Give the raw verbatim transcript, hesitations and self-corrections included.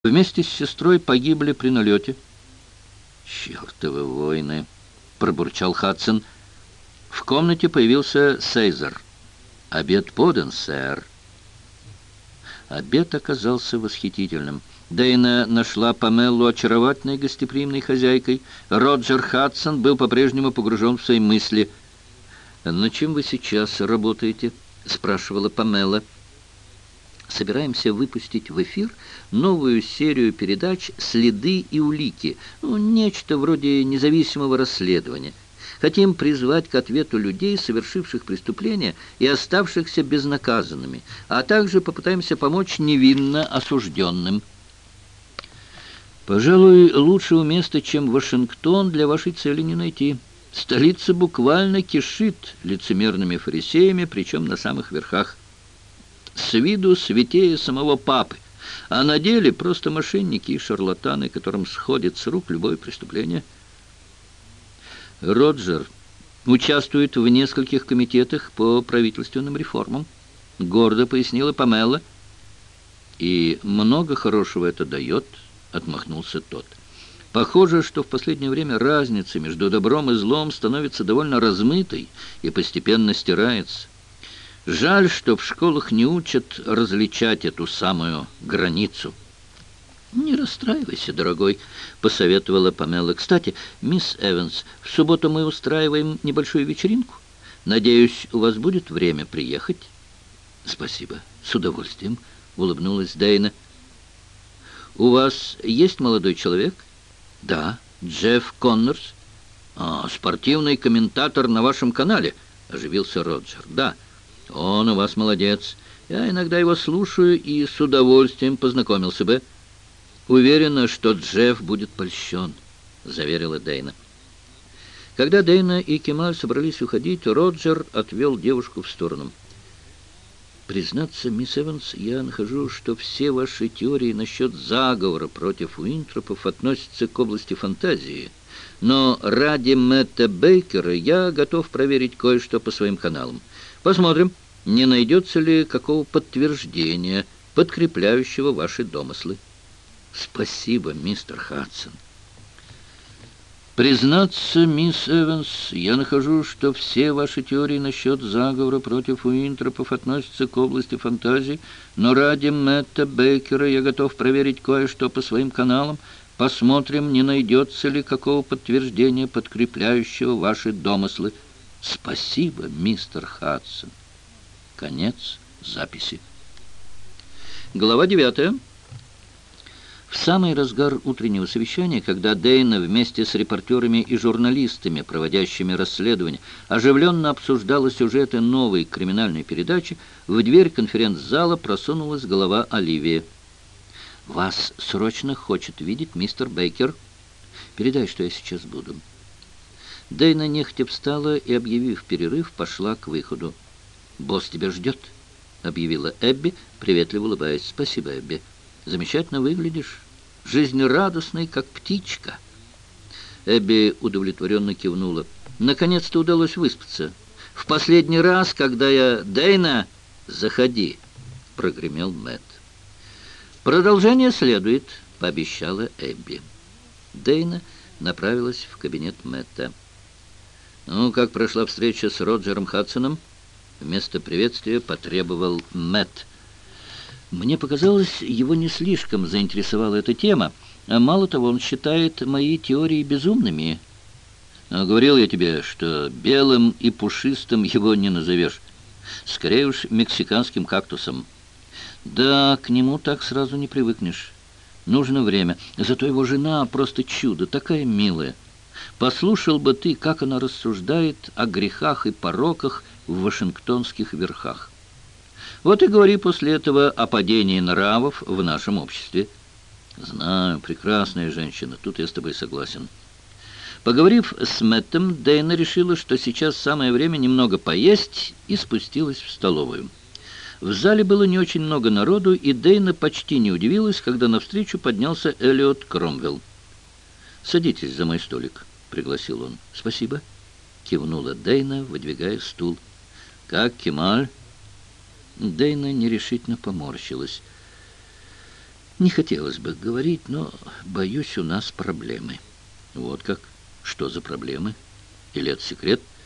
Вместе с сестрой погибли при налете. «Чертовы войны!» — пробурчал Хадсон. В комнате появился Сейзер. «Обед подан, сэр». Обед оказался восхитительным. Дейна нашла Памелу очаровательной гостеприимной хозяйкой. Роджер Хадсон был по-прежнему погружен в свои мысли. «Над чем вы сейчас работаете?» — спрашивала Памела. «Собираемся выпустить в эфир новую серию передач «Следы и улики», ну, нечто вроде независимого расследования. Хотим призвать к ответу людей, совершивших преступления и оставшихся безнаказанными, а также попытаемся помочь невинно осужденным». «Пожалуй, лучшего места, чем Вашингтон, для вашей цели не найти. Столица буквально кишит лицемерными фарисеями, причем на самых верхах. С виду святее самого папы, а на деле просто мошенники и шарлатаны, которым сходит с рук любое преступление». «Роджер участвует в нескольких комитетах по правительственным реформам», — гордо пояснила Памела. «И много хорошего это дает», — отмахнулся тот. «Похоже, что в последнее время разница между добром и злом становится довольно размытой и постепенно стирается. Жаль, что в школах не учат различать эту самую границу». «Не расстраивайся, дорогой», — посоветовала Памела. «Кстати, мисс Эванс, в субботу мы устраиваем небольшую вечеринку. Надеюсь, у вас будет время приехать?» «Спасибо, с удовольствием», — улыбнулась Дейна. «У вас есть молодой человек?» «Да, Джефф Коннорс». «А, спортивный комментатор на вашем канале», — оживился Роджер. «Да, он у вас молодец. Я иногда его слушаю и с удовольствием познакомился бы». «Уверена, что Джефф будет польщен», — заверила Дейна. Когда Дейна и Кемаль собрались уходить, Роджер отвел девушку в сторону. «Признаться, мисс Эванс, я нахожу, что все ваши теории насчет заговора против Уинтропов относятся к области фантазии. Но ради Мэтта Бейкера я готов проверить кое-что по своим каналам. Посмотрим, не найдется ли какого подтверждения, подкрепляющего ваши домыслы». «Спасибо, мистер Хадсон». «Признаться, мисс Эванс, я нахожу, что все ваши теории насчет заговора против Уинтропов относятся к области фантазии, но ради Мэтта Бейкера я готов проверить кое-что по своим каналам. Посмотрим, не найдется ли какого подтверждения, подкрепляющего ваши домыслы». «Спасибо, мистер Хадсон». Конец записи. Глава девятая. В самый разгар утреннего совещания, когда Дейна вместе с репортерами и журналистами, проводящими расследование, оживленно обсуждала сюжеты новой криминальной передачи, в дверь конференц-зала просунулась голова Оливии. «Вас срочно хочет видеть мистер Бейкер. Передай, что я сейчас буду». Дейна нехотя встала и, объявив перерыв, пошла к выходу. «Босс тебя ждет», — объявила Эбби, приветливо улыбаясь. «Спасибо, Эбби. Замечательно выглядишь. Жизнерадостный, как птичка». Эбби удовлетворенно кивнула. «Наконец-то удалось выспаться. В последний раз, когда я... Дейна, заходи!» — прогремел Мэтт. «Продолжение следует», — пообещала Эбби. Дейна направилась в кабинет Мэтта. «Ну, как прошла встреча с Роджером Хадсоном?» Вместо приветствия потребовал Мэтт. Мне показалось, его не слишком заинтересовала эта тема. А мало того, он считает мои теории безумными. А говорил я тебе, что белым и пушистым его не назовешь. Скорее уж мексиканским кактусом. Да, к нему так сразу не привыкнешь. Нужно время. Зато его жена просто чудо, такая милая. Послушал бы ты, как она рассуждает о грехах и пороках в вашингтонских верхах. Вот и говори после этого о падении нравов в нашем обществе». «Знаю, прекрасная женщина, тут я с тобой согласен». Поговорив с Мэттом, Дейна решила, что сейчас самое время немного поесть, и спустилась в столовую. В зале было не очень много народу, и Дейна почти не удивилась, когда навстречу поднялся Эллиот Кромвелл. «Садитесь за мой столик», — пригласил он. «Спасибо», — кивнула Дейна, выдвигая стул. «Как Кемаль?» Дейна нерешительно поморщилась. Не хотелось бы говорить, но, боюсь, у нас проблемы». «Вот как? Что за проблемы? Или это секрет?»